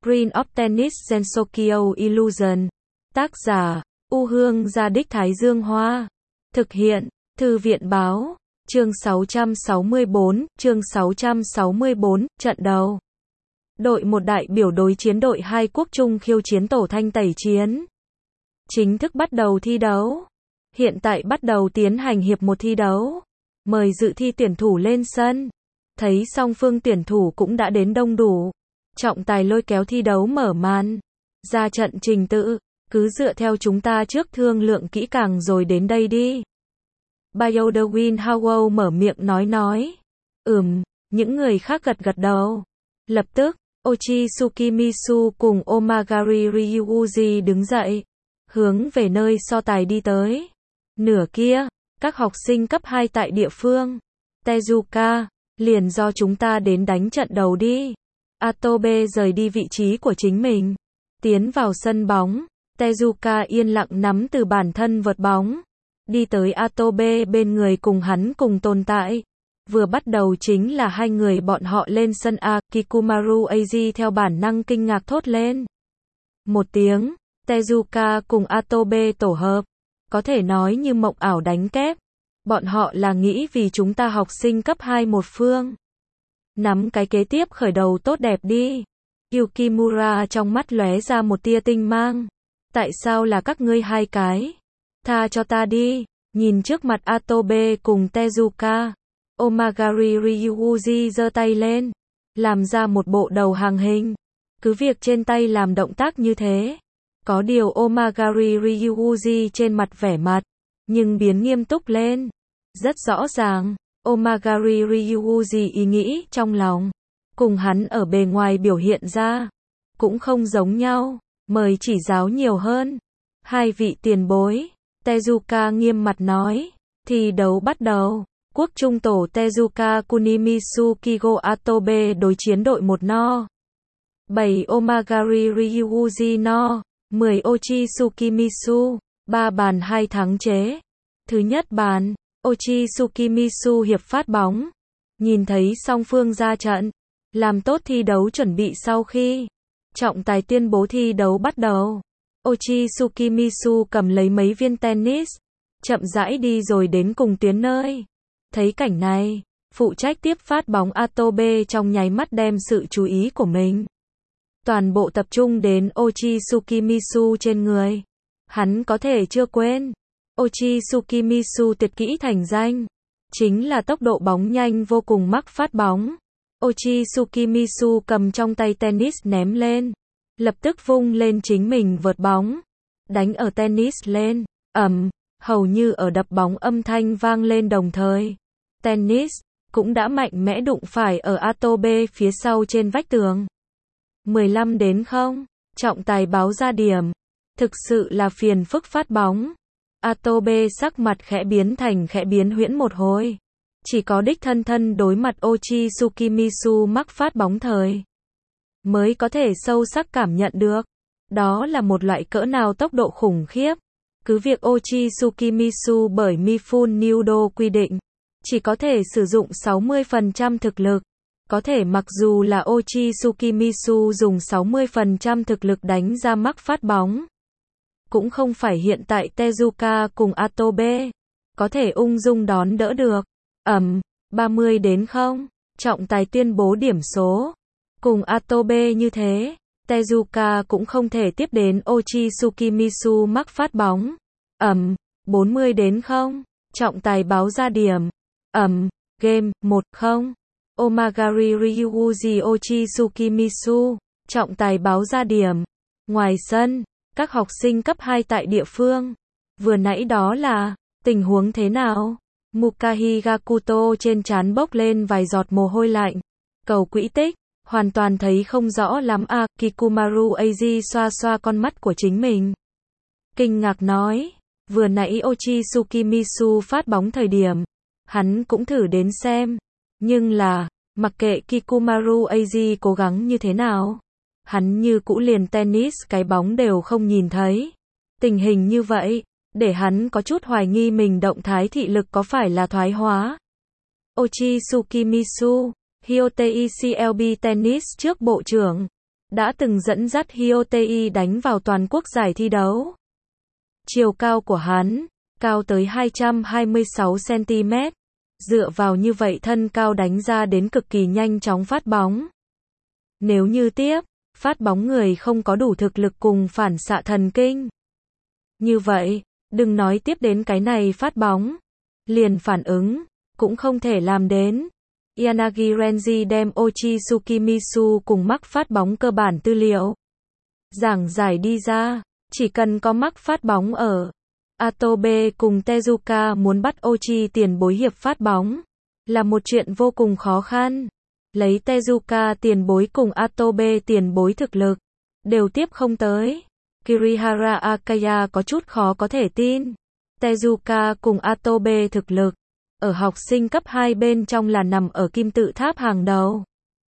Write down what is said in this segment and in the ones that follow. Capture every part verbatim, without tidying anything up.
Green of Tennis Gensokyo Illusion. Tác giả, U Hương Gia Đích Thái Dương Hoa. Thực hiện, Thư viện Báo. Chương sáu trăm sáu mươi bốn, chương sáu trăm sáu mươi bốn, trận đầu. Đội một đại biểu đối chiến đội hai quốc trung khiêu chiến tổ thanh tẩy chiến. Chính thức bắt đầu thi đấu. Hiện tại bắt đầu tiến hành hiệp một thi đấu. Mời dự thi tuyển thủ lên sân. Thấy song phương tuyển thủ cũng đã đến đông đủ. Trọng tài lôi kéo thi đấu mở màn. Ra trận trình tự, cứ dựa theo chúng ta trước thương lượng kỹ càng rồi đến đây đi. Bayodewin Howell mở miệng nói nói. Ừm, những người khác gật gật đầu. Lập tức, Ochitsuki Misu cùng Omagari Ryuuji đứng dậy, hướng về nơi so tài đi tới. Nửa kia, các học sinh cấp hai tại địa phương. Tezuka, liền do chúng ta đến đánh trận đầu đi. Atobe rời đi vị trí của chính mình, tiến vào sân bóng. Tezuka yên lặng nắm từ bản thân vợt bóng, đi tới Atobe bên người cùng hắn cùng tồn tại. Vừa bắt đầu chính là hai người bọn họ lên sân A. Kikumaru Eiji theo bản năng kinh ngạc thốt lên. Một tiếng, Tezuka cùng Atobe tổ hợp, có thể nói như mộng ảo đánh kép. Bọn họ là nghĩ vì chúng ta học sinh cấp hai một phương. Nắm cái kế tiếp khởi đầu tốt đẹp đi. Yukimura trong mắt lóe ra một tia tinh mang. Tại sao là các ngươi hai cái? Tha cho ta đi. Nhìn trước mặt Atobe cùng Tezuka, Omagari Ryuuji giơ tay lên, làm ra một bộ đầu hàng hình. Cứ việc trên tay làm động tác như thế. Có điều Omagari Ryuuji trên mặt vẻ mặt, nhưng biến nghiêm túc lên. Rất rõ ràng, Omagari Ryuuji ý nghĩ trong lòng, cùng hắn ở bề ngoài biểu hiện ra, cũng không giống nhau. Mời chỉ giáo nhiều hơn. Hai vị tiền bối, Tezuka nghiêm mặt nói. Thi đấu bắt đầu. Quốc trung tổ Tezuka Kunimisu Kigo Atobe đối chiến đội một no. bảy Omagari Ryuuji no. mười Ochitsuki Misu. ba bàn hai thắng chế. Thứ nhất bàn, Ochitsuki Misu hiệp phát bóng. Nhìn thấy song phương ra trận, làm tốt thi đấu chuẩn bị sau khi trọng tài tuyên bố thi đấu bắt đầu. Ochitsuki Misu cầm lấy mấy viên tennis, chậm rãi đi rồi đến cùng tuyến nơi. Thấy cảnh này, phụ trách tiếp phát bóng Atobe trong nháy mắt đem sự chú ý của mình toàn bộ tập trung đến Ochitsuki Misu trên người. Hắn có thể chưa quên, Ochitsuki Misu tuyệt kỹ thành danh, chính là tốc độ bóng nhanh vô cùng mắc phát bóng. Ochitsuki Misu cầm trong tay tennis ném lên, lập tức vung lên chính mình vợt bóng, đánh ở tennis lên, ầm, hầu như ở đập bóng âm thanh vang lên đồng thời. Tennis cũng đã mạnh mẽ đụng phải ở Atobe phía sau trên vách tường. mười lăm đến không, trọng tài báo ra điểm. Thực sự là phiền phức phát bóng. Atobe sắc mặt khẽ biến thành khẽ biến huyễn một hồi. Chỉ có đích thân thân đối mặt Ochitsuki Misu mắc phát bóng thời, mới có thể sâu sắc cảm nhận được. Đó là một loại cỡ nào tốc độ khủng khiếp. Cứ việc Ochitsuki Misu bởi Mifun Nudo quy định, chỉ có thể sử dụng sáu mươi phần trăm thực lực. Có thể mặc dù là Ochitsuki Misu dùng sáu mươi phần trăm thực lực đánh ra mắc phát bóng, cũng không phải hiện tại Tezuka cùng Atobe có thể ung dung đón đỡ được. Ầm, ba mươi đến không, trọng tài tuyên bố điểm số. Cùng Atobe như thế, Tezuka cũng không thể tiếp đến Ochitsuki Misu mắc phát bóng. Ầm, bốn mươi đến không, trọng tài báo ra điểm. Ầm, game, một không. Omagari Ryuuji Ochitsuki Misu, trọng tài báo ra điểm. Ngoài sân, các học sinh cấp hai tại địa phương. Vừa nãy đó là tình huống thế nào? Mukahi Gakuto trên trán bốc lên vài giọt mồ hôi lạnh. Cầu quỹ tích, hoàn toàn thấy không rõ lắm a. À, Kikumaru Eiji xoa xoa con mắt của chính mình, kinh ngạc nói. Vừa nãy Ochitsuki Misu phát bóng thời điểm, hắn cũng thử đến xem. Nhưng là, mặc kệ Kikumaru Eiji cố gắng như thế nào, hắn như cũ liền tennis cái bóng đều không nhìn thấy. Tình hình như vậy, để hắn có chút hoài nghi mình động thái thị lực có phải là thoái hóa. Ochitsuki Misu, Hyotei xê lờ bê Tennis trước bộ trưởng, đã từng dẫn dắt Hyotei đánh vào toàn quốc giải thi đấu. Chiều cao của hắn, cao tới hai trăm hai mươi sáu xăng ti mét, dựa vào như vậy thân cao đánh ra đến cực kỳ nhanh chóng phát bóng. Nếu như tiếp, phát bóng người không có đủ thực lực cùng phản xạ thần kinh. Như vậy, đừng nói tiếp đến cái này phát bóng, liền phản ứng, cũng không thể làm đến. Yanagi Renji đem Ochi Tsukimisu cùng mắc phát bóng cơ bản tư liệu giảng giải đi ra, chỉ cần có mắc phát bóng ở. Atobe cùng Tezuka muốn bắt Ochi tiền bối hiệp phát bóng, là một chuyện vô cùng khó khăn. Lấy Tezuka tiền bối cùng Atobe tiền bối thực lực, đều tiếp không tới. Kirihara Akaya có chút khó có thể tin. Tezuka cùng Atobe thực lực, ở học sinh cấp hai bên trong là nằm ở kim tự tháp hàng đầu.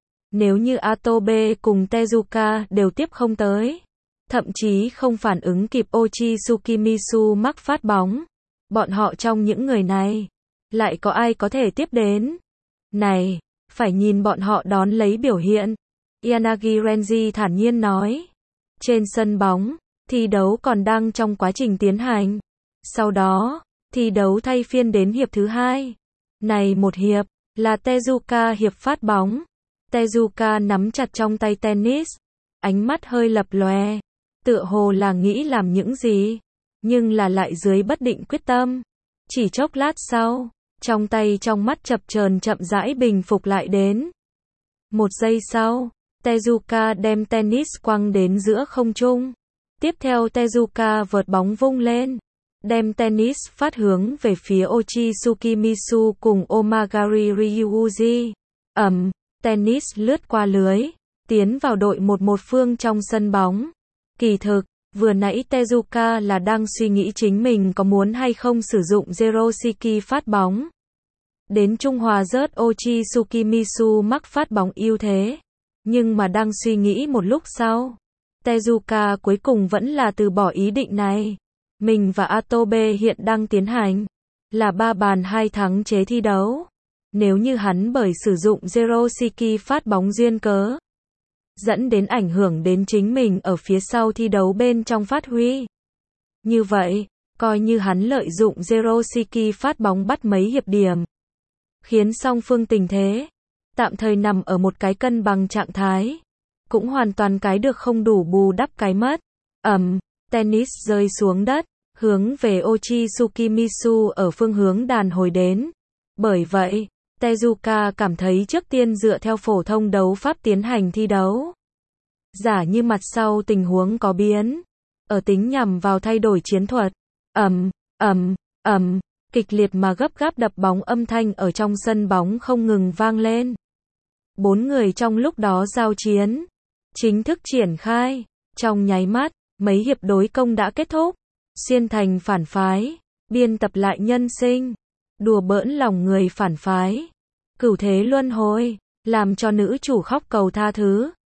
Nếu như Atobe cùng Tezuka đều tiếp không tới, thậm chí không phản ứng kịp Ochi Tsukimisu mắc phát bóng, bọn họ trong những người này, lại có ai có thể tiếp đến? Này, phải nhìn bọn họ đón lấy biểu hiện. Yanagi Renji thản nhiên nói. Trên sân bóng, thi đấu còn đang trong quá trình tiến hành. Sau đó, thi đấu thay phiên đến hiệp thứ hai. Này một hiệp, là Tezuka hiệp phát bóng. Tezuka nắm chặt trong tay tennis, ánh mắt hơi lập lòe, tựa hồ là nghĩ làm những gì, nhưng là lại dưới bất định quyết tâm. Chỉ chốc lát sau, trong tay trong mắt chập chờn chậm rãi bình phục lại đến. Một giây sau, Tezuka đem tennis quăng đến giữa không trung. Tiếp theo Tezuka vợt bóng vung lên, đem tennis phát hướng về phía Ochi Tsukimisu cùng Omagari Ryuji. Ầm, tennis lướt qua lưới, tiến vào đội một một phương trong sân bóng. Kỳ thực, vừa nãy Tezuka là đang suy nghĩ chính mình có muốn hay không sử dụng Zeroshiki phát bóng. Đến Trung Hòa rớt Ochi Tsukimisu mắc phát bóng ưu thế. Nhưng mà đang suy nghĩ một lúc sau, Tezuka cuối cùng vẫn là từ bỏ ý định này. Mình và Atobe hiện đang tiến hành là ba bàn hai thắng chế thi đấu. Nếu như hắn bởi sử dụng Zeroshiki phát bóng duyên cớ, dẫn đến ảnh hưởng đến chính mình ở phía sau thi đấu bên trong phát huy. Như vậy, coi như hắn lợi dụng Zeroshiki phát bóng bắt mấy hiệp điểm, khiến song phương tình thế tạm thời nằm ở một cái cân bằng trạng thái, cũng hoàn toàn cái được không đủ bù đắp cái mất. Ầm, tennis rơi xuống đất, hướng về Ochi Tsukimisu ở phương hướng đàn hồi đến. Bởi vậy, Tezuka cảm thấy trước tiên dựa theo phổ thông đấu pháp tiến hành thi đấu. Giả như mặt sau tình huống có biến, ở tính nhằm vào thay đổi chiến thuật. Ầm, ầm, ầm, kịch liệt mà gấp gáp đập bóng âm thanh ở trong sân bóng không ngừng vang lên. Bốn người trong lúc đó giao chiến, chính thức triển khai. Trong nháy mắt, mấy hiệp đối công đã kết thúc. Xuyên thành phản phái, biên tập lại nhân sinh, đùa bỡn lòng người phản phái. Cửu thế luân hồi, làm cho nữ chủ khóc cầu tha thứ.